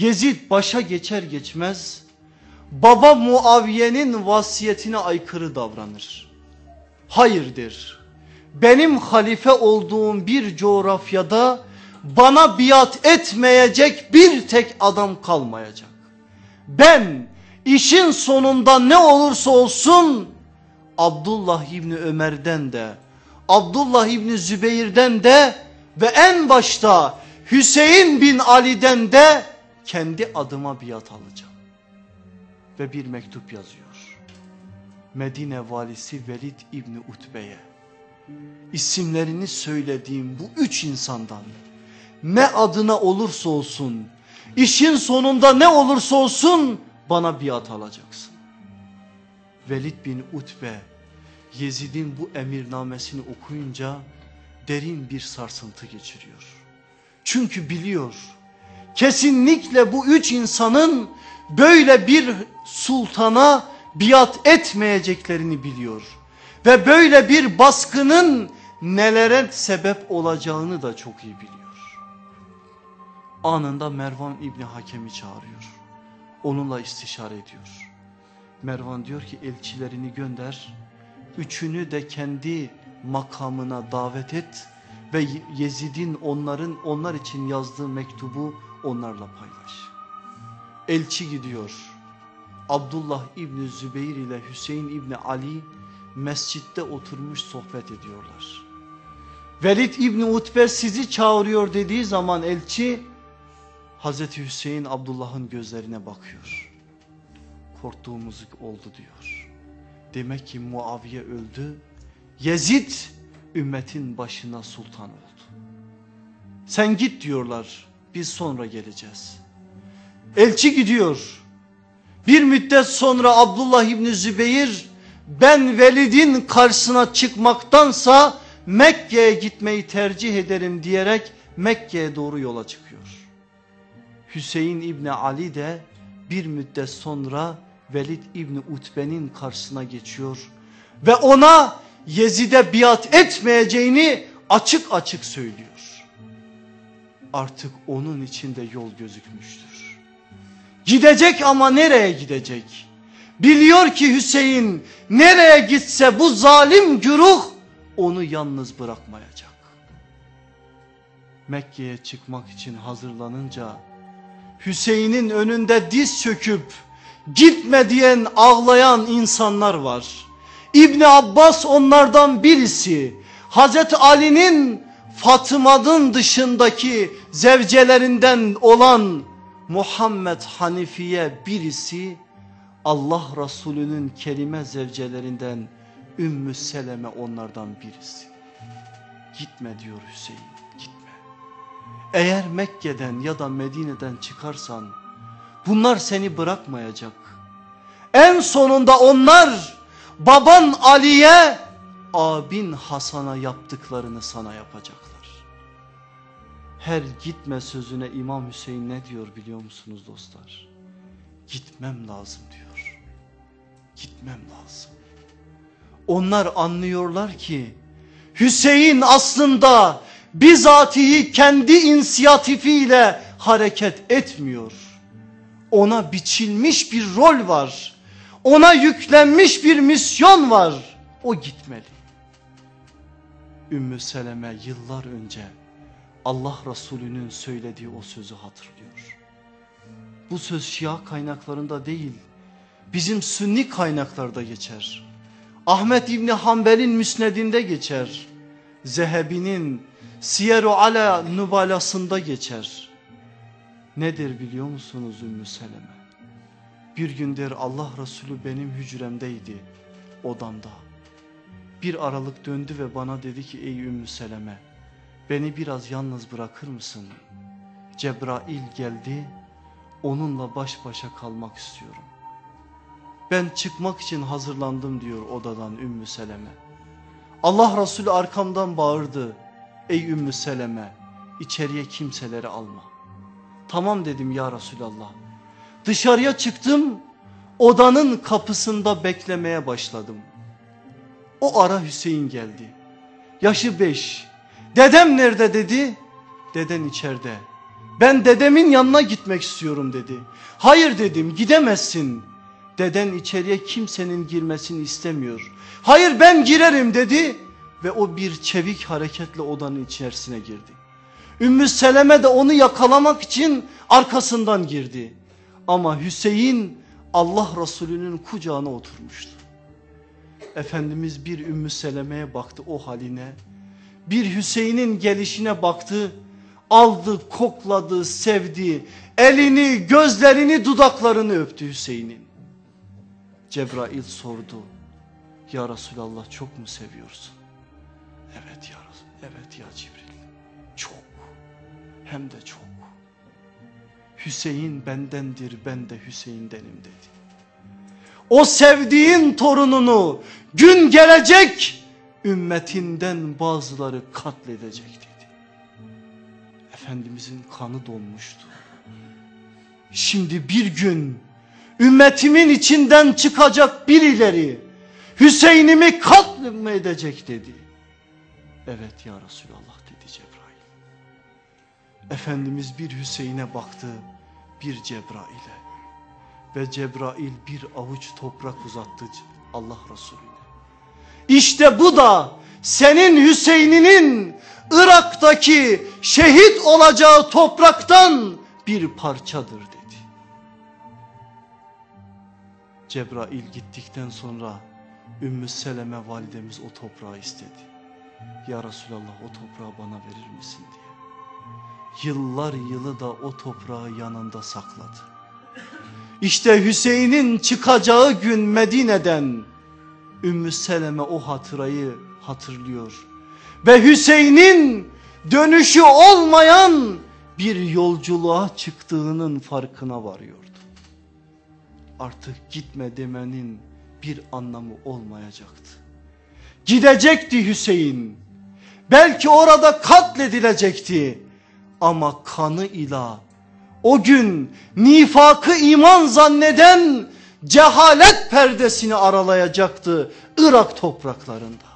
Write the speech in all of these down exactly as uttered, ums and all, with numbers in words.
Yezid başa geçer geçmez baba Muaviye'nin vasiyetine aykırı davranır. Hayır der, benim halife olduğum bir coğrafyada bana biat etmeyecek bir tek adam kalmayacak. Ben işin sonunda ne olursa olsun Abdullah İbni Ömer'den de, Abdullah İbni Zübeyir'den de ve en başta Hüseyin bin Ali'den de kendi adıma biat alacağım. Ve bir mektup yazıyor. Medine valisi Velid İbni Utbe'ye, isimlerini söylediğim bu üç insandan ne adına olursa olsun, işin sonunda ne olursa olsun bana biat alacaksın. Velid bin Utbe Yezid'in bu emirnamesini okuyunca derin bir sarsıntı geçiriyor. Çünkü biliyor, kesinlikle bu üç insanın böyle bir sultana biat etmeyeceklerini biliyor. Ve böyle bir baskının nelere sebep olacağını da çok iyi biliyor. Anında Mervan İbni Hakem'i çağırıyor. Onunla istişare ediyor. Mervan diyor ki elçilerini gönder. Üçünü de kendi makamına davet et. Ve Yezid'in onların onlar için yazdığı mektubu onlarla paylaş. Elçi gidiyor. Abdullah İbni Zübeyir ile Hüseyin İbni Ali mescitte oturmuş sohbet ediyorlar. Velid İbni Utbe sizi çağırıyor dediği zaman elçi Hazreti Hüseyin Abdullah'ın gözlerine bakıyor. Korktuğumuz oldu diyor. Demek ki Muaviye öldü. Yezid ümmetin başına sultan oldu. Sen git diyorlar, biz sonra geleceğiz. Elçi gidiyor. Bir müddet sonra Abdullah İbni Zübeyir ben Velid'in karşısına çıkmaktansa Mekke'ye gitmeyi tercih ederim diyerek Mekke'ye doğru yola çıkıyor. Hüseyin İbni Ali de bir müddet sonra Velid İbni Utbe'nin karşısına geçiyor ve ona Yezid'e biat etmeyeceğini açık açık söylüyor. Artık onun için de yol gözükmüştür. Gidecek ama nereye gidecek? Biliyor ki Hüseyin nereye gitse bu zalim güruh onu yalnız bırakmayacak. Mekke'ye çıkmak için hazırlanınca Hüseyin'in önünde diz çöküp gitme diyen ağlayan insanlar var. İbni Abbas onlardan birisi. Hazreti Ali'nin Fatıma'nın dışındaki zevcelerinden olan Muhammed Hanifiye birisi, Allah Resulü'nün kelime zevcelerinden Ümmü Seleme onlardan birisi. Gitme diyor Hüseyin, gitme. Eğer Mekke'den ya da Medine'den çıkarsan bunlar seni bırakmayacak. En sonunda onlar baban Ali'ye, abin Hasan'a yaptıklarını sana yapacaklar. Her gitme sözüne İmam Hüseyin ne diyor biliyor musunuz dostlar? Gitmem lazım diyor. Gitmem lazım. Onlar anlıyorlar ki Hüseyin aslında bizatihi kendi inisiyatifiyle hareket etmiyor. Ona biçilmiş bir rol var. Ona yüklenmiş bir misyon var. O gitmeli. Ümmü Seleme yıllar önce Allah Resulü'nün söylediği o sözü hatırlıyor. Bu söz Şia kaynaklarında değil, bizim Sünni kaynaklarda geçer. Ahmet İbni Hanbel'in müsnedinde geçer. Zehebi'nin Siyer-u Ala Nubalasında geçer. Nedir biliyor musunuz Ümmü Seleme? Bir gün der Allah Resulü benim hücremdeydi, odamda. Bir aralık döndü ve bana dedi ki ey Ümmü Seleme, beni biraz yalnız bırakır mısın? Cebrail geldi, onunla baş başa kalmak istiyorum. Ben çıkmak için hazırlandım diyor odadan Ümmü Seleme. Allah Resulü arkamdan bağırdı. Ey Ümmü Seleme, içeriye kimseleri alma. Tamam dedim ya Resulallah. Dışarıya çıktım, odanın kapısında beklemeye başladım. O ara Hüseyin geldi. Yaşı beş. Dedem nerede dedi? Deden içeride. Ben dedemin yanına gitmek istiyorum dedi. Hayır dedim, gidemezsin. Deden içeriye kimsenin girmesini istemiyor. Hayır ben girerim dedi ve o bir çevik hareketle odanın içerisine girdi. Ümmü Seleme de onu yakalamak için arkasından girdi. Ama Hüseyin Allah Resulü'nün kucağına oturmuştu. Efendimiz bir Ümmü Seleme'ye baktı o haline. Bir Hüseyin'in gelişine baktı. Aldı, kokladı, sevdi. Elini, gözlerini, dudaklarını öptü Hüseyin'in. Cebrail sordu. Ya Resulallah çok mu seviyorsun? Evet ya Resul, evet ya Cibril. Çok. Hem de çok. Hüseyin bendendir, ben de Hüseyin'denim dedi. O sevdiğin torununu gün gelecek ümmetinden bazıları katledecek dedi. Efendimizin kanı donmuştu. Şimdi bir gün ümmetimin içinden çıkacak birileri Hüseyin'imi katledecek dedi. Evet ya Resulallah dedi Cebrail. Efendimiz bir Hüseyin'e baktı, bir Cebrail'e. Ve Cebrail bir avuç toprak uzattı Allah Resulü'ne. İşte bu da senin Hüseyin'inin Irak'taki şehit olacağı topraktan bir parçadır dedi. Cebrail gittikten sonra Ümmü Seleme validemiz o toprağı istedi. Ya Resulallah o toprağı bana verir misin diye. Yıllar yılı da o toprağı yanında sakladı. İşte Hüseyin'in çıkacağı gün Medine'den Ümmü Seleme o hatırayı hatırlıyor. Ve Hüseyin'in dönüşü olmayan bir yolculuğa çıktığının farkına varıyordu. Artık gitme demenin bir anlamı olmayacaktı. Gidecekti Hüseyin. Belki orada katledilecekti. Ama kanı ila o gün nifakı iman zanneden cehalet perdesini aralayacaktı Irak topraklarında.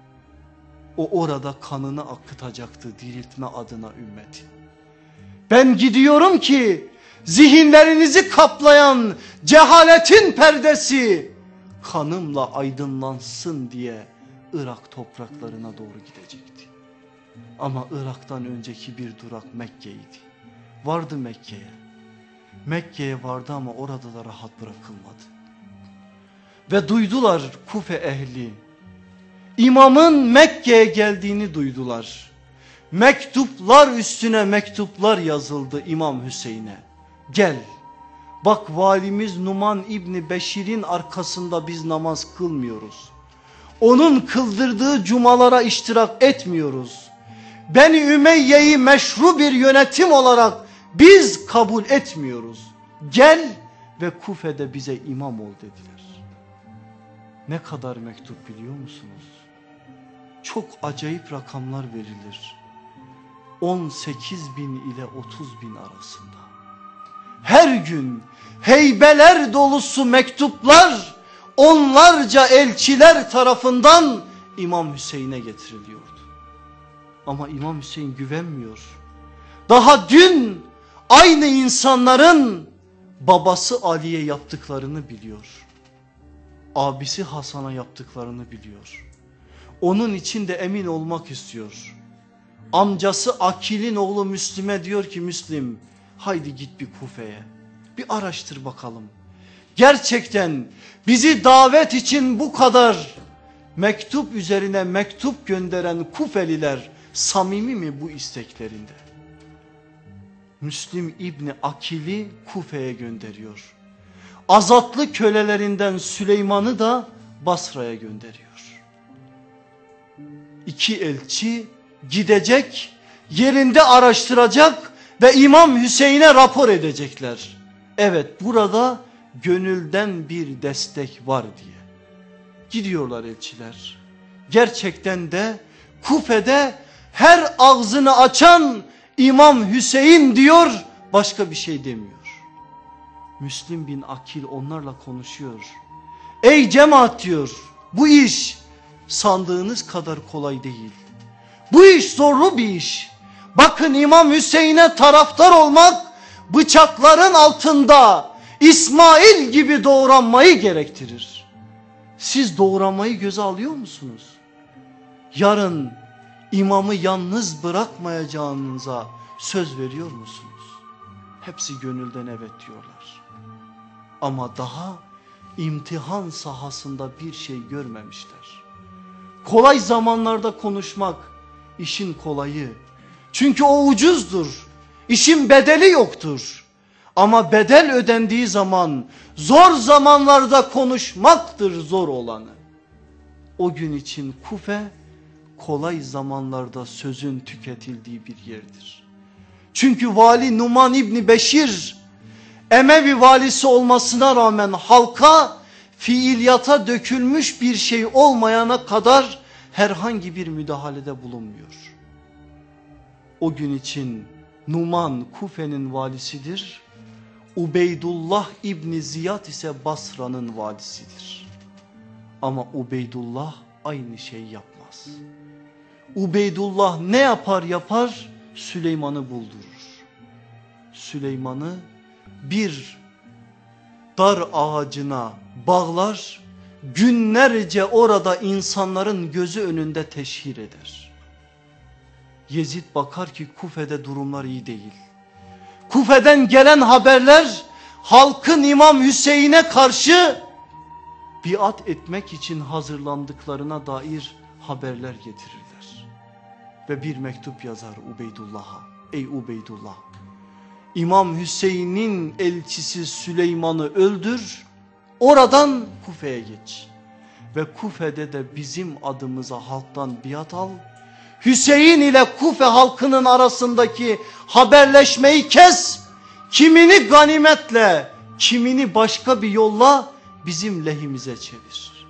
O orada kanını akıtacaktı diriltme adına ümmeti. Ben gidiyorum ki zihinlerinizi kaplayan cehaletin perdesi kanımla aydınlansın diye Irak topraklarına doğru gidecekti. Ama Irak'tan önceki bir durak Mekke'ydi. Vardı Mekke'ye. Mekke'ye vardı ama orada da rahat bırakılmadı. Ve duydular Kufe ehli. İmamın Mekke'ye geldiğini duydular. Mektuplar üstüne mektuplar yazıldı İmam Hüseyin'e. Gel. Bak valimiz Numan İbni Beşir'in arkasında biz namaz kılmıyoruz. Onun kıldırdığı cumalara iştirak etmiyoruz. Beni Ümeyye'yi meşru bir yönetim olarak biz kabul etmiyoruz. Gel ve Kufe'de bize imam ol dediler. Ne kadar mektup biliyor musunuz? Çok acayip rakamlar verilir. on sekiz bin ile otuz bin arasında. Her gün heybeler dolusu mektuplar onlarca elçiler tarafından İmam Hüseyin'e getiriliyordu. Ama İmam Hüseyin güvenmiyor. Daha dün aynı insanların babası Ali'ye yaptıklarını biliyor. Abisi Hasan'a yaptıklarını biliyor. Onun için de emin olmak istiyor. Amcası Akil'in oğlu Müslim'e diyor ki Müslim haydi git bir Kufe'ye bir araştır bakalım. Gerçekten bizi davet için bu kadar mektup üzerine mektup gönderen Kufeliler samimi mi bu isteklerinde? Müslim İbni Akil'i Kufe'ye gönderiyor. Azatlı kölelerinden Süleyman'ı da Basra'ya gönderiyor. İki elçi gidecek, yerinde araştıracak ve İmam Hüseyin'e rapor edecekler. Evet burada gönülden bir destek var diye. Gidiyorlar elçiler. Gerçekten de Kufe'de her ağzını açan İmam Hüseyin diyor, başka bir şey demiyor. Müslim bin Akil onlarla konuşuyor. Ey cemaat diyor, bu iş sandığınız kadar kolay değil. Bu iş zorlu bir iş. Bakın İmam Hüseyin'e taraftar olmak bıçakların altında İsmail gibi doğranmayı gerektirir. Siz doğranmayı göze alıyor musunuz? Yarın imamı yalnız bırakmayacağınıza söz veriyor musunuz? Hepsi gönülden evet diyorlar. Ama daha imtihan sahasında bir şey görmemişler. Kolay zamanlarda konuşmak işin kolayı. Çünkü o ucuzdur. İşin bedeli yoktur. Ama bedel ödendiği zaman zor zamanlarda konuşmaktır zor olanı. O gün için Kufe kolay zamanlarda sözün tüketildiği bir yerdir. Çünkü vali Numan İbni Beşir Emevi valisi olmasına rağmen halka fiiliyata dökülmüş bir şey olmayana kadar herhangi bir müdahalede bulunmuyor. O gün için Numan Kufe'nin valisidir. Ubeydullah İbni Ziyad ise Basra'nın valisidir. Ama Ubeydullah aynı şeyi yapmaz. Ubeydullah ne yapar yapar? Süleyman'ı buldurur. Süleyman'ı bir dar ağacına bağlar, günlerce orada insanların gözü önünde teşhir eder. Yezid bakar ki Kufe'de durumlar iyi değil. Kufe'den gelen haberler halkın İmam Hüseyin'e karşı biat etmek için hazırlandıklarına dair haberler getirirler. Ve bir mektup yazar Ubeydullah'a. Ey Ubeydullah, İmam Hüseyin'in elçisi Süleyman'ı öldür, oradan Kufe'ye geç. Ve Kufe'de de bizim adımıza halktan biat al. Hüseyin ile Kufe halkının arasındaki haberleşmeyi kes. Kimini ganimetle, kimini başka bir yolla bizim lehimize çevir.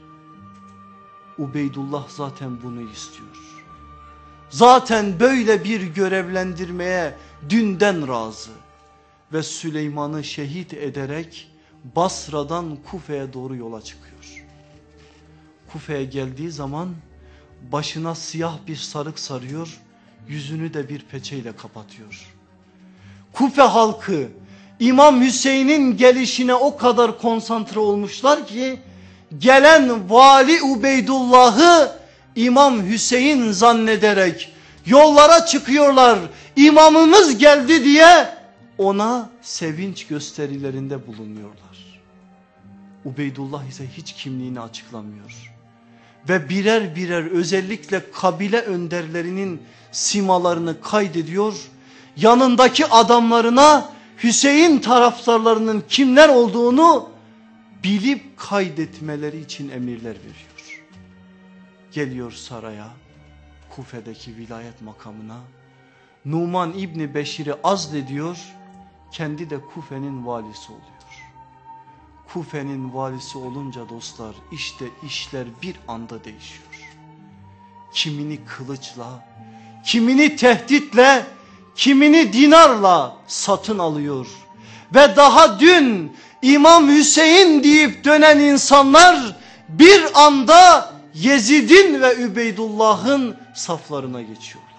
Ubeydullah zaten bunu istiyor. Zaten böyle bir görevlendirmeye dünden razı. Ve Süleyman'ı şehit ederek Basra'dan Kufe'ye doğru yola çıkıyor. Kufe'ye geldiği zaman başına siyah bir sarık sarıyor, yüzünü de bir peçeyle kapatıyor. Kufe halkı İmam Hüseyin'in gelişine o kadar konsantre olmuşlar ki gelen vali Ubeydullah'ı İmam Hüseyin zannederek yollara çıkıyorlar. İmamımız geldi diye ona sevinç gösterilerinde bulunuyorlar. Ubeydullah ise hiç kimliğini açıklamıyor. Ve birer birer özellikle kabile önderlerinin simalarını kaydediyor. Yanındaki adamlarına Hüseyin taraftarlarının kimler olduğunu bilip kaydetmeleri için emirler veriyor. Geliyor saraya, Kufe'deki vilayet makamına. Numan İbni Beşir'i azlediyor, kendi de Kufe'nin valisi oluyor. Kufe'nin valisi olunca dostlar işte işler bir anda değişiyor. Kimini kılıçla, kimini tehditle, kimini dinarla satın alıyor. Ve daha dün İmam Hüseyin deyip dönen insanlar bir anda Yezid'in ve Übeydullah'ın saflarına geçiyorlar.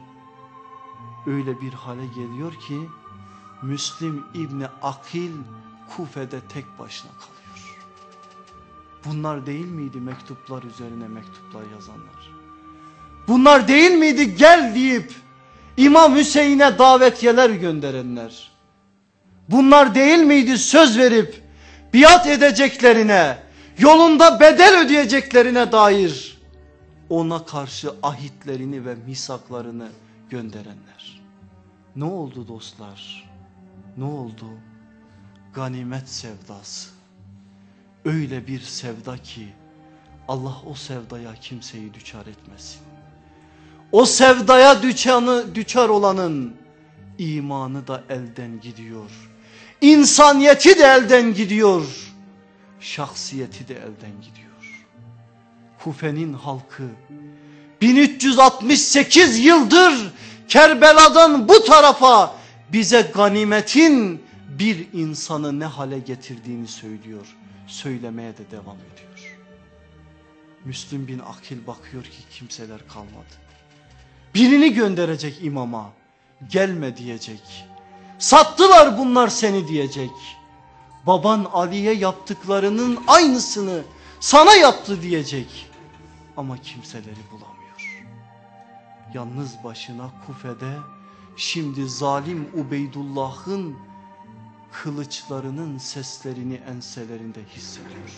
Öyle bir hale geliyor ki Müslim İbni Akil Kufe'de tek başına kalıyor. Bunlar değil miydi mektuplar üzerine mektuplar yazanlar? Bunlar değil miydi gel deyip İmam Hüseyin'e davetiyeler gönderenler? Bunlar değil miydi söz verip biat edeceklerine, yolunda bedel ödeyeceklerine dair ona karşı ahitlerini ve misaklarını gönderenler? Ne oldu dostlar? Ne oldu? Ganimet sevdası. Öyle bir sevda ki Allah o sevdaya kimseyi düçar etmesin. O sevdaya düçanı, düçar olanın imanı da elden gidiyor. İnsaniyeti de elden gidiyor. Şahsiyeti de elden gidiyor. Kufe'nin halkı bin üç yüz altmış sekiz yıldır Kerbela'dan bu tarafa bize ganimetin bir insanı ne hale getirdiğini söylüyor. Söylemeye de devam ediyor. Müslüm bin Akil bakıyor ki kimseler kalmadı. Birini gönderecek imama. gelme diyecek. Sattılar bunlar seni diyecek. Baban Ali'ye yaptıklarının aynısını sana yaptı diyecek. Ama kimseleri bulamıyor. Yalnız başına Kufe'de şimdi zalim Ubeydullah'ın kılıçlarının seslerini enselerinde hissediyor.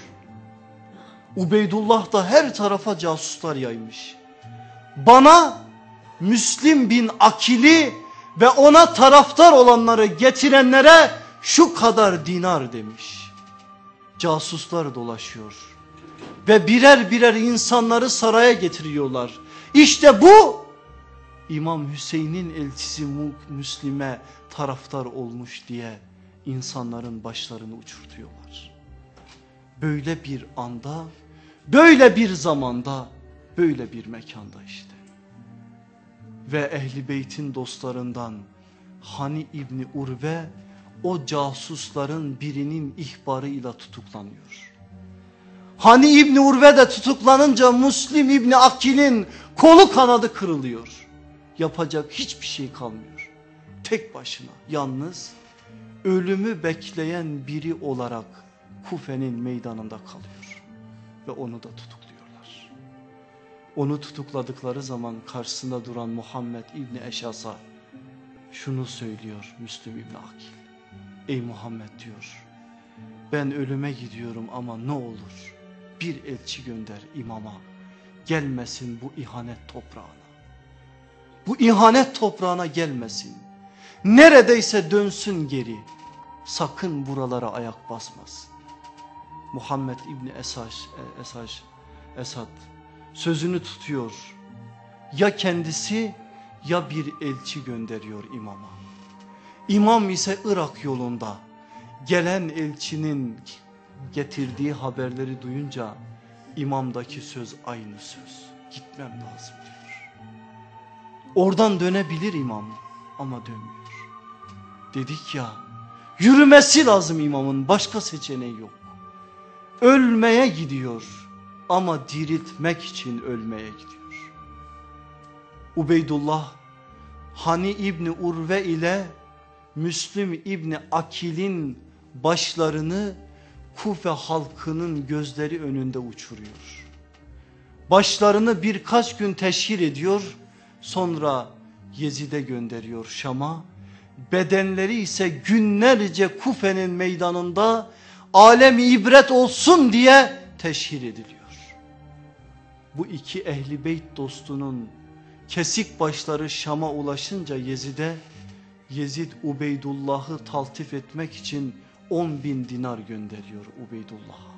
Ubeydullah da her tarafa casuslar yaymış. Bana Müslim bin Akil'i ve ona taraftar olanları getirenlere şu kadar dinar demiş. Casuslar dolaşıyor ve birer birer insanları saraya getiriyorlar. İşte bu İmam Hüseyin'in elçisi Müslim'e taraftar olmuş diye insanların başlarını uçurtuyorlar. Böyle bir anda, böyle bir zamanda, böyle bir mekanda işte. Ve Ehl-i Beyt'in dostlarından Hani İbni Urve o casusların birinin ihbarıyla tutuklanıyor. Hani İbni Urve de tutuklanınca Müslim İbni Akil'in kolu kanadı kırılıyor. Yapacak hiçbir şey kalmıyor. Tek başına yalnız ölümü bekleyen biri olarak Kufe'nin meydanında kalıyor. Ve onu da tutukluyorlar. Onu tutukladıkları zaman karşısında duran Muhammed İbni Eşas'a şunu söylüyor Müslim İbni Akil. Ey Muhammed diyor, ben ölüme gidiyorum ama ne olur bir elçi gönder imama, gelmesin bu ihanet toprağına. Bu ihanet toprağına gelmesin. Neredeyse dönsün geri. Sakın buralara ayak basmasın. Muhammed İbni Esaj, Esaj, Esad sözünü tutuyor. Ya kendisi ya bir elçi gönderiyor imama. İmam ise Irak yolunda. Gelen elçinin getirdiği haberleri duyunca imamdaki söz aynı söz. Gitmem lazım diyor. Oradan dönebilir imam ama dönmüyor. Dedik ya, yürümesi lazım imamın, başka seçeneği yok. Ölmeye gidiyor ama diriltmek için ölmeye gidiyor. Ubeydullah Hani İbni Urve ile Müslim İbni Akil'in başlarını Kufe halkının gözleri önünde uçuruyor. Başlarını birkaç gün teşhir ediyor, sonra Yezid'e gönderiyor Şam'a. Bedenleri ise günlerce Kufe'nin meydanında alemi ibret olsun diye teşhir ediliyor. Bu iki Ehl-i Beyt dostunun kesik başları Şam'a ulaşınca Yezid'e, Yezid Ubeydullah'ı taltif etmek için on bin dinar gönderiyor Ubeydullah'a.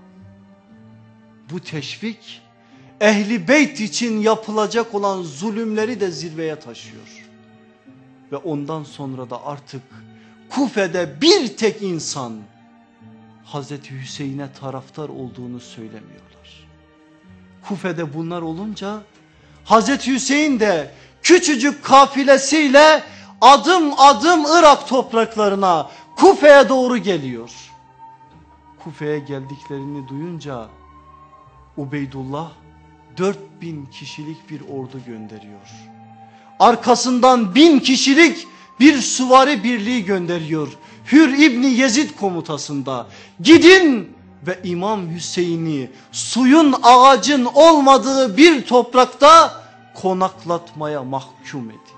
Bu teşvik Ehl-i Beyt için yapılacak olan zulümleri de zirveye taşıyor. Ve ondan sonra da artık Kufe'de bir tek insan Hazreti Hüseyin'e taraftar olduğunu söylemiyorlar. Kufe'de bunlar olunca Hazreti Hüseyin de küçücük kafilesiyle adım adım Irak topraklarına, Kufe'ye doğru geliyor. Kufe'ye geldiklerini duyunca Ubeydullah dört bin kişilik bir ordu gönderiyor. Arkasından bin kişilik bir süvari birliği gönderiyor. Hür İbni Yezid komutasında. Gidin ve İmam Hüseyin'i suyun ağacın olmadığı bir toprakta konaklatmaya mahkum edin.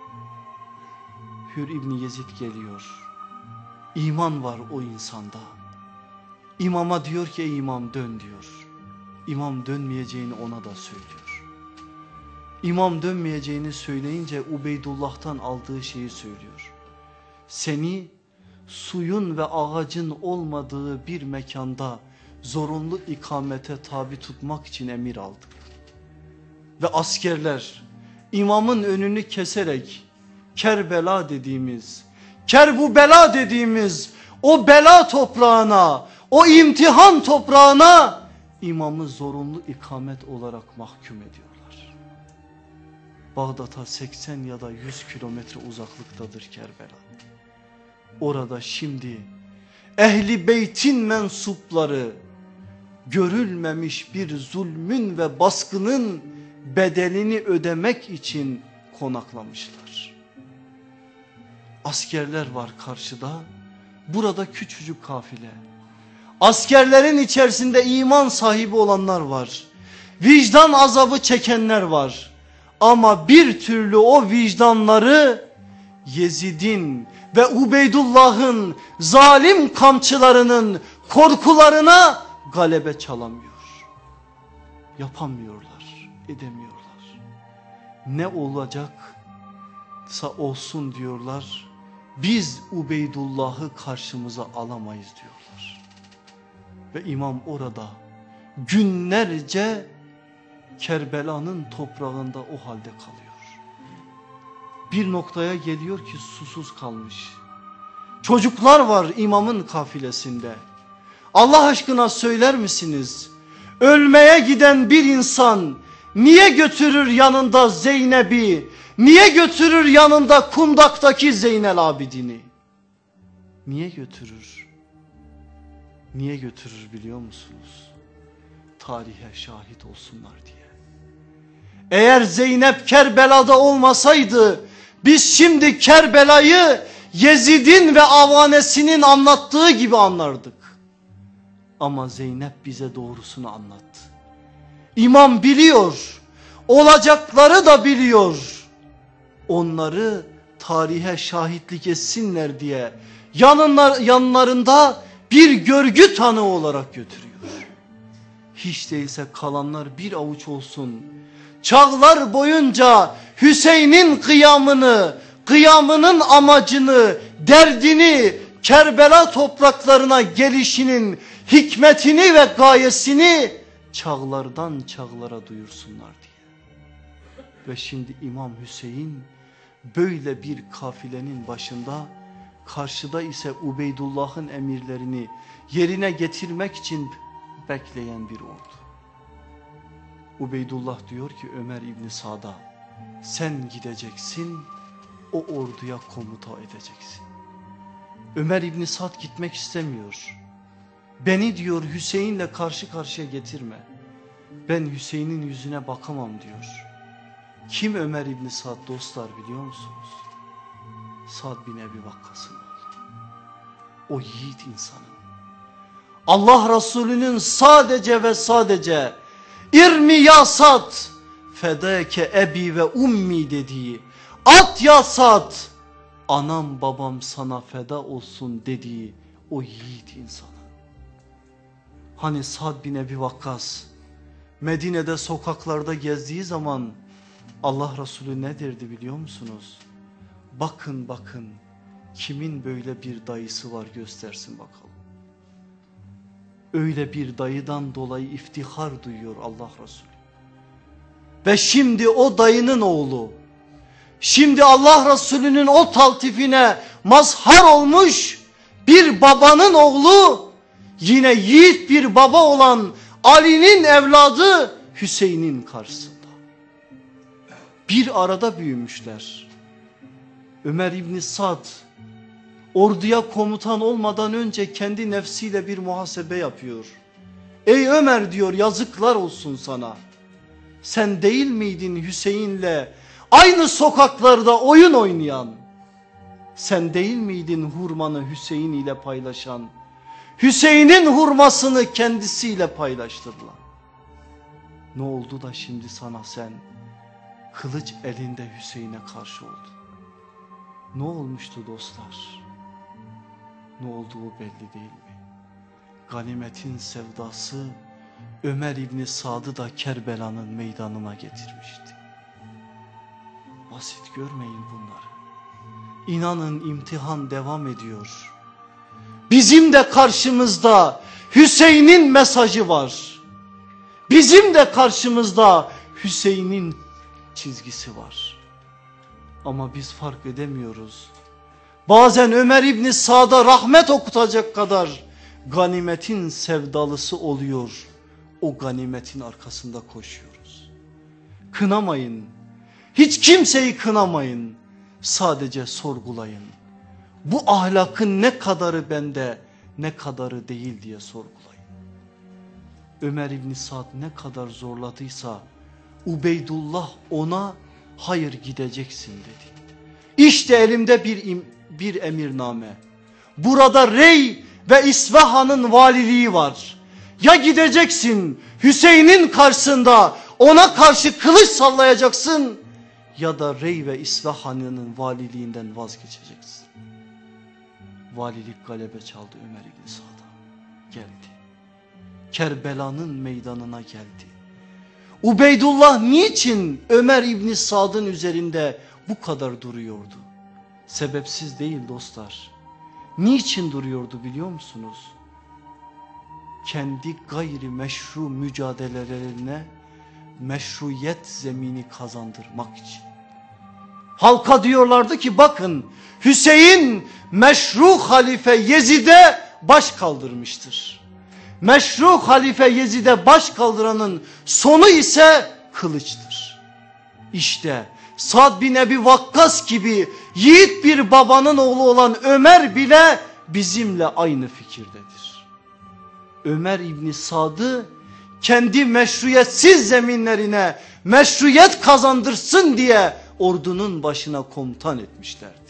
Hür İbni Yezid geliyor. İman var o insanda. İmama diyor ki ey imam dön diyor. İmam dönmeyeceğini ona da söylüyor. İmam dönmeyeceğini söyleyince Ubeydullah'tan aldığı şeyi söylüyor. Seni suyun ve ağacın olmadığı bir mekanda zorunlu ikamete tabi tutmak için emir aldık. Ve askerler imamın önünü keserek Kerbela dediğimiz, Kerbubela dediğimiz o bela toprağına, o imtihan toprağına imamı zorunlu ikamet olarak mahkum ediyorlar. Bağdat'a seksen ya da yüz kilometre uzaklıktadır Kerbela. Orada şimdi Ehl-i Beyt'in mensupları görülmemiş bir zulmün ve baskının bedelini ödemek için konaklamışlar. askerler var karşıda. Burada küçücük kafile. Askerlerin içerisinde iman sahibi olanlar var. Vicdan azabı çekenler var. Ama bir türlü o vicdanları Yezid'in ve Ubeydullah'ın zalim kamçılarının korkularına galebe çalamıyor. Yapamıyorlar, edemiyorlar. Ne olacaksa olsun diyorlar. Biz Ubeydullah'ı karşımıza alamayız diyorlar. Ve imam orada günlerce Kerbela'nın toprağında o halde kalıyor. Bir noktaya geliyor ki susuz kalmış. Çocuklar var imamın kafilesinde. Allah aşkına söyler misiniz? Ölmeye giden bir insan niye götürür yanında Zeynep'i? Niye götürür yanında kundaktaki Zeynel Abidin'i? Niye götürür? Niye götürür biliyor musunuz? Tarihe şahit olsunlar diye. Eğer Zeynep Kerbela'da olmasaydı biz şimdi Kerbela'yı Yezid'in ve avanesinin anlattığı gibi anlardık. Ama Zeynep bize doğrusunu anlattı. İmam biliyor, olacakları da biliyor. Onları tarihe şahitlik etsinler diye yanlar, yanlarında bir görgü tanığı olarak götürüyor. Hiç değilse kalanlar bir avuç olsun. Çağlar boyunca Hüseyin'in kıyamını, kıyamının amacını, derdini, Kerbela topraklarına gelişinin hikmetini ve gayesini çağlardan çağlara duyursunlar diye. Ve şimdi İmam Hüseyin böyle bir kafilenin başında, karşıda ise Ubeydullah'ın emirlerini yerine getirmek için bekleyen bir ordu. Ubeydullah diyor ki Ömer İbni Sad'a, sen gideceksin, o orduya komuta edeceksin. Ömer İbni Sad gitmek istemiyor. Beni diyor Hüseyin'le karşı karşıya getirme. Ben Hüseyin'in yüzüne bakamam diyor. Kim Ömer İbni Sad dostlar biliyor musunuz? Sad bin Ebi Vakkas'ın oğlu. O yiğit insanın. Allah Resulü'nün sadece ve sadece İrmi ya Sad fedake ebi ve ummi dediği, at ya Sad anam babam sana feda olsun dediği o yiğit insanı. Hani Sad bin Ebi Vakkas Medine'de sokaklarda gezdiği zaman Allah Resulü ne derdi biliyor musunuz? Bakın bakın kimin böyle bir dayısı var göstersin bakalım. Öyle bir dayıdan dolayı iftihar duyuyor Allah Resulü. Ve şimdi o dayının oğlu, şimdi Allah Resulü'nün o taltifine mazhar olmuş bir babanın oğlu, yine yiğit bir baba olan Ali'nin evladı Hüseyin'in karşısında. Bir arada büyümüşler. Ömer İbni Sad orduya komutan olmadan önce kendi nefsiyle bir muhasebe yapıyor. Ey Ömer diyor, yazıklar olsun sana. Sen değil miydin Hüseyin'le aynı sokaklarda oyun oynayan? Sen değil miydin hurmanı Hüseyin ile paylaşan? Hüseyin'in hurmasını kendisiyle paylaştırılan. Ne oldu da şimdi sana sen kılıç elinde Hüseyin'e karşı oldun? Ne olmuştu dostlar? Ne olduğu belli değil mi? Ganimetin sevdası Ömer İbni Sad'ı da Kerbela'nın meydanına getirmişti. Basit görmeyin bunları. İnanın imtihan devam ediyor. Bizim de karşımızda Hüseyin'in mesajı var. Bizim de karşımızda Hüseyin'in çizgisi var. Ama biz fark edemiyoruz. Bazen Ömer İbni Sad'a rahmet okutacak kadar ganimetin sevdalısı oluyor. O ganimetin arkasında koşuyoruz. Kınamayın. Hiç kimseyi kınamayın. Sadece sorgulayın. Bu ahlakın ne kadarı bende, ne kadarı değil diye sorgulayın. Ömer İbni Sad ne kadar zorladıysa Ubeydullah ona hayır gideceksin dedi. İşte elimde bir bir emirname. Burada Rey ve İsfahan'ın valiliği var. Ya gideceksin Hüseyin'in karşısında ona karşı kılıç sallayacaksın ya da Rey ve İsfahan'ın valiliğinden vazgeçeceksin. Valilik galebe çaldı Ömer İbni Sad'a. Geldi. Kerbela'nın meydanına geldi. Ubeydullah niçin Ömer İbni Sad'ın üzerinde bu kadar duruyordu? Sebepsiz değil dostlar. Niçin duruyordu biliyor musunuz? Kendi gayri meşru mücadelelerine meşruiyet zemini kazandırmak için. Halka diyorlardı ki bakın Hüseyin meşru halife Yezid'e baş kaldırmıştır. Meşru halife Yezid'e baş kaldıranın sonu ise kılıçtır. İşte Sad bin Ebi Vakkas gibi yiğit bir babanın oğlu olan Ömer bile bizimle aynı fikirdedir. Ömer İbni Sad'ı kendi meşruiyetsiz zeminlerine meşruiyet kazandırsın diye ordunun başına komutan etmişlerdi.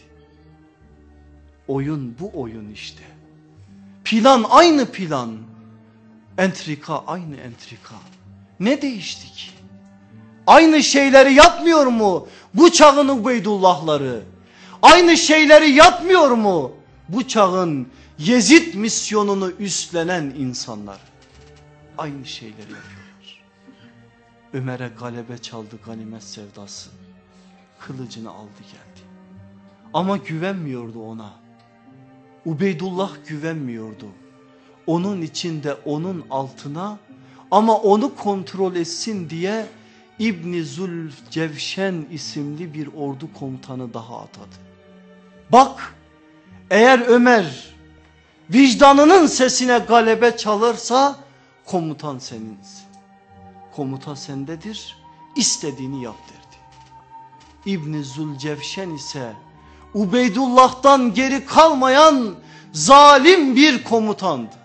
Oyun bu oyun işte. Plan aynı plan. Entrika aynı entrika. Ne değişti ki? Aynı şeyleri yapmıyor mu bu çağın Ubeydullahları? Aynı şeyleri yapmıyor mu bu çağın Yezid misyonunu üstlenen insanlar? Aynı şeyleri yapıyorlar. Ömer'e galebe çaldı ganimet sevdası. Kılıcını aldı geldi. Ama güvenmiyordu ona. Ubeydullah güvenmiyordu. Onun içinde onun altına ama onu kontrol etsin diye İbni Zülcevşen isimli bir ordu komutanı daha atadı. Bak eğer Ömer vicdanının sesine galebe çalırsa komutan seninsin. Komuta sendedir, istediğini yap derdi. İbni Zülcevşen ise Ubeydullah'tan geri kalmayan zalim bir komutandı.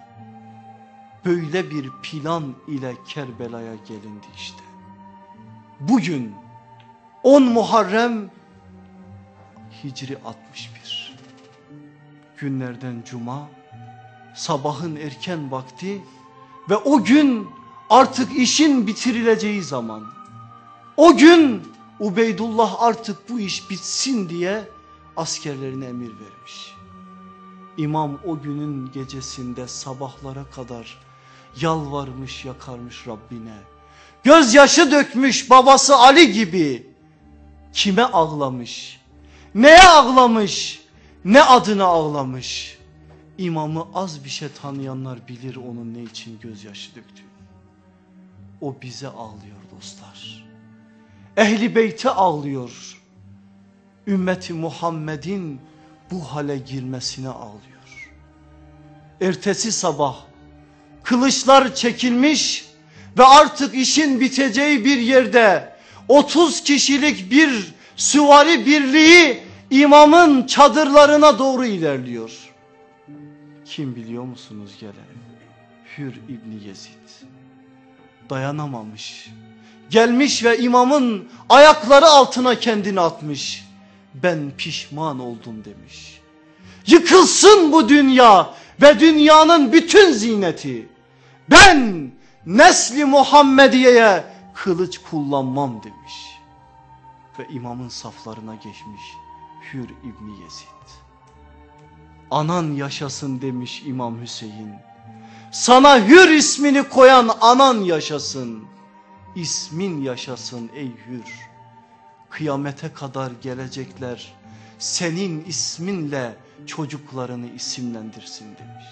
Böyle bir plan ile Kerbela'ya gelindi işte. Bugün on Muharrem Hicri altmış bir. Günlerden cuma, sabahın erken vakti ve o gün artık işin bitirileceği zaman. O gün Ubeydullah artık bu iş bitsin diye askerlerine emir vermiş. İmam o günün gecesinde sabahlara kadar yalvarmış yakarmış Rabbine. Gözyaşı dökmüş babası Ali gibi. Kime ağlamış? Neye ağlamış? Ne adına ağlamış? İmamı az bir şey tanıyanlar bilir onun ne için gözyaşı döktüğünü. O bize ağlıyor dostlar. Ehli Beyt'e ağlıyor. Ümmeti Muhammed'in bu hale girmesine ağlıyor. Ertesi sabah kılıçlar çekilmiş ve artık işin biteceği bir yerde otuz kişilik bir süvari birliği imamın çadırlarına doğru ilerliyor. Kim biliyor musunuz gelen? Hür İbni Yezid. Dayanamamış. Gelmiş ve imamın ayakları altına kendini atmış. Ben pişman oldum demiş. Yıkılsın bu dünya ve dünyanın bütün zineti. Ben nesli Muhammediye'ye kılıç kullanmam demiş. Ve imamın saflarına geçmiş Hür İbni Yezid. Anan yaşasın demiş İmam Hüseyin. Sana Hür ismini koyan anan yaşasın. İsmin yaşasın ey Hür. Kıyamete kadar gelecekler senin isminle çocuklarını isimlendirsin demiş.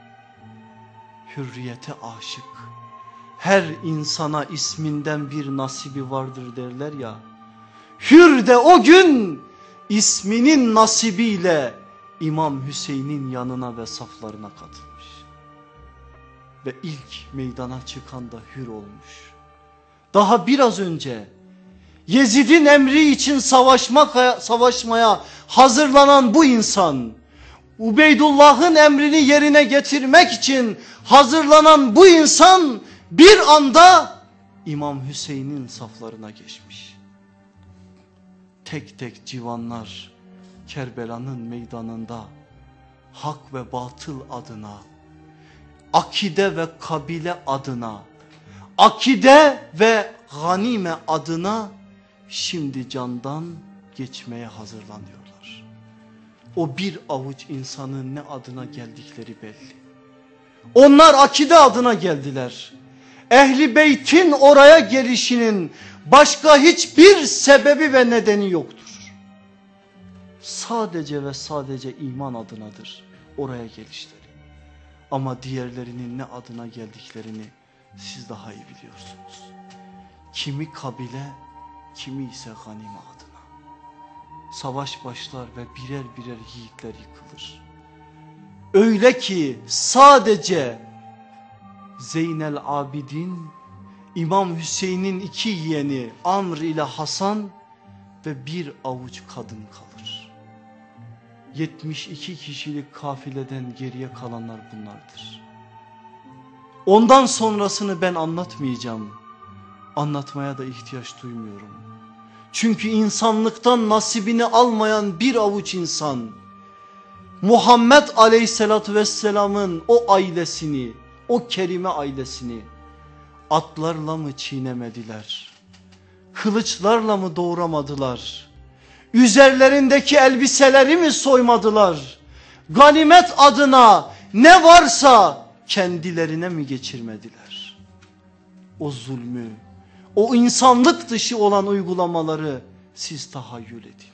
Hürriyete aşık, her insana isminden bir nasibi vardır derler ya. Hür de o gün isminin nasibiyle İmam Hüseyin'in yanına ve saflarına katılmış. Ve ilk meydana çıkan da Hür olmuş. Daha biraz önce Yezid'in emri için savaşmak, savaşmaya hazırlanan bu insan, Ubeydullah'ın emrini yerine getirmek için hazırlanan bu insan bir anda İmam Hüseyin'in saflarına geçmiş. Tek tek civanlar Kerbela'nın meydanında hak ve batıl adına, akide ve kabile adına, akide ve ganime adına şimdi candan geçmeye hazırlanıyorlar. O bir avuç insanın ne adına geldikleri belli. Onlar akide adına geldiler. Ehli Beyt'in oraya gelişinin başka hiçbir sebebi ve nedeni yoktur. Sadece ve sadece iman adınadır oraya gelişleri. Ama diğerlerinin ne adına geldiklerini siz daha iyi biliyorsunuz. Kimi kabile, kimi ise ganime adına. Savaş başlar ve birer birer yiğitler yıkılır. Öyle ki sadece Zeynel Abidin, İmam Hüseyin'in iki yeğeni Amr ile Hasan ve bir avuç kadın kalır. yetmiş iki kişilik kafileden geriye kalanlar bunlardır. Ondan sonrasını ben anlatmayacağım. Anlatmaya da ihtiyaç duymuyorum. Çünkü insanlıktan nasibini almayan bir avuç insan Muhammed Aleyhisselatü Vesselam'ın o ailesini, o kerime ailesini atlarla mı çiğnemediler? Kılıçlarla mı doğramadılar? Üzerlerindeki elbiseleri mi soymadılar? Ganimet adına ne varsa kendilerine mi geçirmediler? O zulmü, o insanlık dışı olan uygulamaları siz tahayyül edin.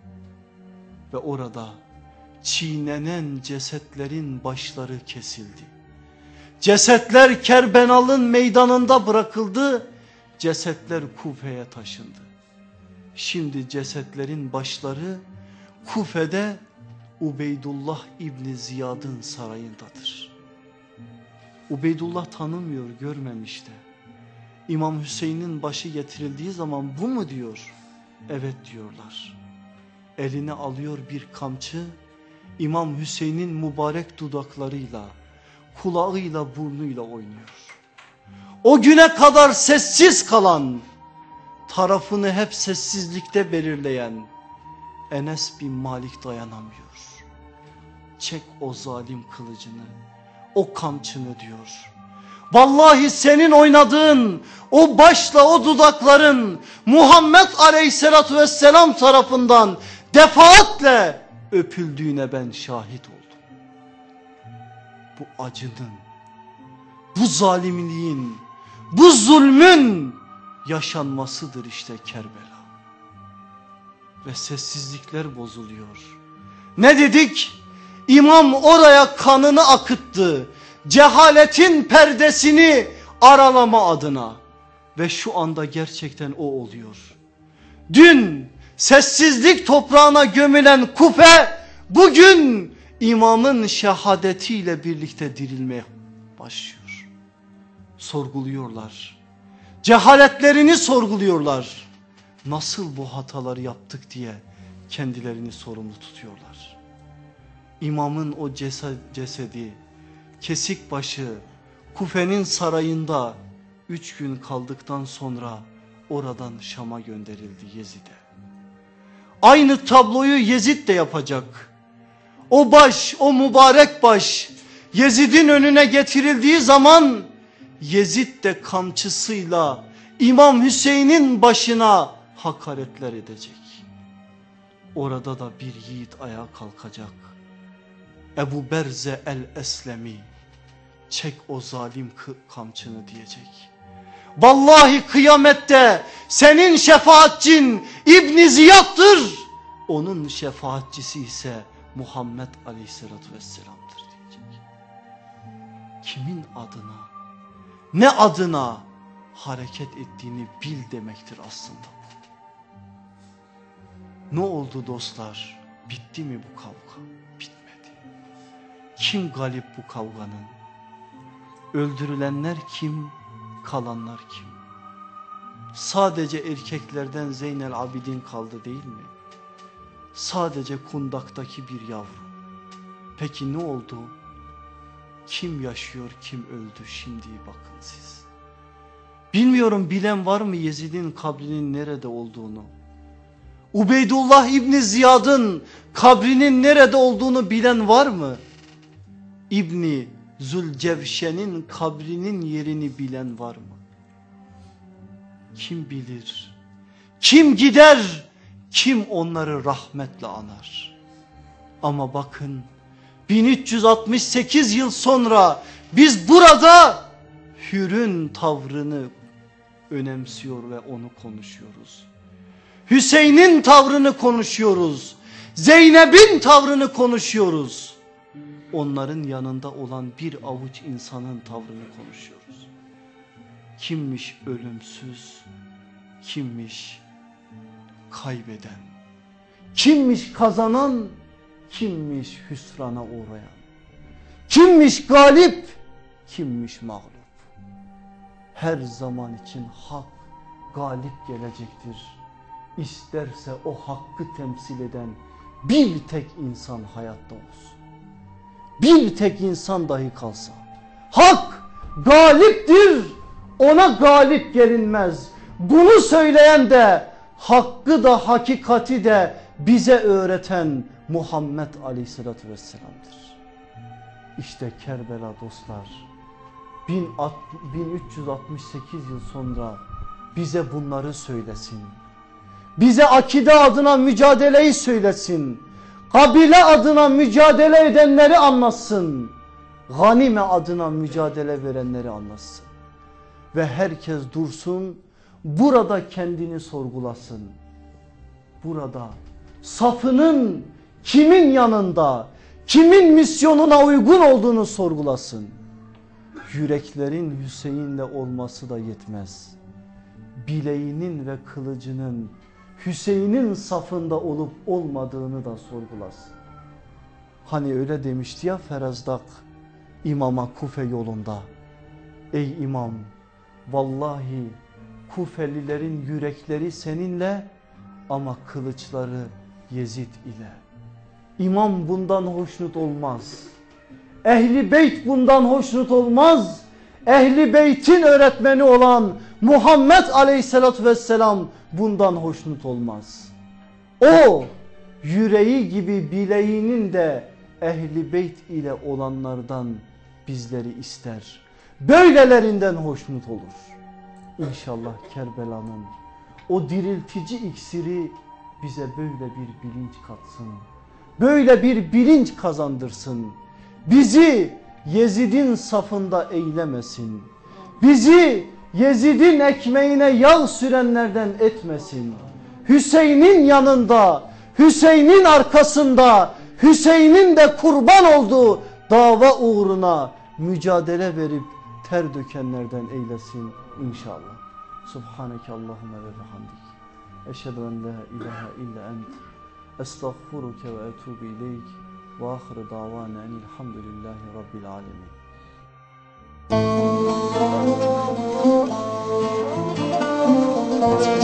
Ve orada çiğnenen cesetlerin başları kesildi. Cesetler Kerbela'nın meydanında bırakıldı. Cesetler Kufe'ye taşındı. Şimdi cesetlerin başları Kufe'de Ubeydullah İbni Ziyad'ın sarayındadır. Ubeydullah tanımıyor, görmemiş de. İmam Hüseyin'in başı getirildiği zaman bu mu diyor? Evet diyorlar. Eline alıyor bir kamçı, İmam Hüseyin'in mübarek dudaklarıyla, kulağıyla, burnuyla oynuyor. O güne kadar sessiz kalan, tarafını hep sessizlikte belirleyen Enes bin Malik dayanamıyor. Çek o zalim kılıcını, o kamçını diyor. Vallahi senin oynadığın o başla o dudakların Muhammed Aleyhisselatü Vesselam tarafından defaatle öpüldüğüne ben şahit oldum. Bu acının, bu zalimliğin, bu zulmün yaşanmasıdır işte Kerbela. Ve sessizlikler bozuluyor. Ne dedik? İmam oraya kanını akıttı. Cehaletin perdesini aralama adına. Ve şu anda gerçekten o oluyor. Dün sessizlik toprağına gömülen Kufe bugün imamın şehadetiyle birlikte dirilmeye başlıyor. Sorguluyorlar. Cehaletlerini sorguluyorlar. Nasıl bu hataları yaptık diye kendilerini sorumlu tutuyorlar. İmamın o cesedi, kesik başı Kufe'nin sarayında üç gün kaldıktan sonra oradan Şam'a gönderildi, Yezid'e. Aynı tabloyu Yezid de yapacak. O baş, o mübarek baş Yezid'in önüne getirildiği zaman Yezid de kamçısıyla İmam Hüseyin'in başına hakaretler edecek. Orada da bir yiğit ayağa kalkacak. Ebu Berze el-Eslemi, çek o zalim kamçını diyecek. Vallahi kıyamette senin şefaatçin İbn Ziyad'dır. Onun şefaatçisi ise Muhammed Aleyhisselatü Vesselam'dır diyecek. Kimin adına, ne adına hareket ettiğini bil demektir aslında bu. Ne oldu dostlar? Bitti mi bu kavga? Bitmedi. Kim galip bu kavganın? Öldürülenler kim? Kalanlar kim? Sadece erkeklerden Zeynel Abidin kaldı değil mi? Sadece kundaktaki bir yavru. Peki ne oldu? Kim yaşıyor, kim öldü? Şimdi bakın siz. Bilmiyorum, bilen var mı Yezid'in kabrinin nerede olduğunu? Ubeydullah İbni Ziyad'ın kabrinin nerede olduğunu bilen var mı? İbni Zülcevşen'in kabrinin yerini bilen var mı? Kim bilir? Kim gider? Kim onları rahmetle anar? Ama bakın bin üç yüz altmış sekiz yıl sonra biz burada Hür'ün tavrını önemsiyor ve onu konuşuyoruz. Hüseyin'in tavrını konuşuyoruz. Zeynep'in tavrını konuşuyoruz. Onların yanında olan bir avuç insanın tavrını konuşuyoruz. Kimmiş ölümsüz, kimmiş kaybeden, kimmiş kazanan, kimmiş hüsrana uğrayan, kimmiş galip, kimmiş mağlup. Her zaman için hak galip gelecektir. İsterse o hakkı temsil eden bir tek insan hayatta olsun. Bir tek insan dahi kalsa. Hak galiptir, ona galip gelinmez. Bunu söyleyen de, hakkı da hakikati de bize öğreten Muhammed Aleyhisselatü Vesselam'dır. İşte Kerbela dostlar, bin üç yüz altmış sekiz yıl sonra bize bunları söylesin. Bize akide adına mücadeleyi söylesin. Kabile adına mücadele edenleri anlatsın. Ganime adına mücadele verenleri anlatsın. Ve herkes dursun, burada kendini sorgulasın. Burada safının kimin yanında, kimin misyonuna uygun olduğunu sorgulasın. Yüreklerin Hüseyin'le olması da yetmez. Bileğinin ve kılıcının Hüseyin'in safında olup olmadığını da sorgulasın. Hani öyle demişti ya Ferazdak imama Kufe yolunda. Ey imam, vallahi Kufelilerin yürekleri seninle ama kılıçları Yezid ile. İmam bundan hoşnut olmaz. Ehli Beyt bundan hoşnut olmaz. Ehli Beyt'in öğretmeni olan Muhammed Aleyhisselatü Vesselam bundan hoşnut olmaz. O yüreği gibi bileğinin de Ehli Beyt ile olanlardan bizleri ister. Böylelerinden hoşnut olur. İnşallah Kerbela'nın o diriltici iksiri bize böyle bir bilinç katsın. Böyle bir bilinç kazandırsın. Bizi Yezid'in safında eylemesin. Bizi Yezid'in ekmeğine yağ sürenlerden etmesin. Hüseyin'in yanında, Hüseyin'in arkasında, Hüseyin'in de kurban olduğu dava uğruna mücadele verip ter dökenlerden eylesin inşallah. Subhaneke Allahümme ve bihamdik. Eşhedü en la ilahe illa ent. Estağfuruke ve etubu ileyk. Ve ahire davana enilhamdülillahi rabbil alemin.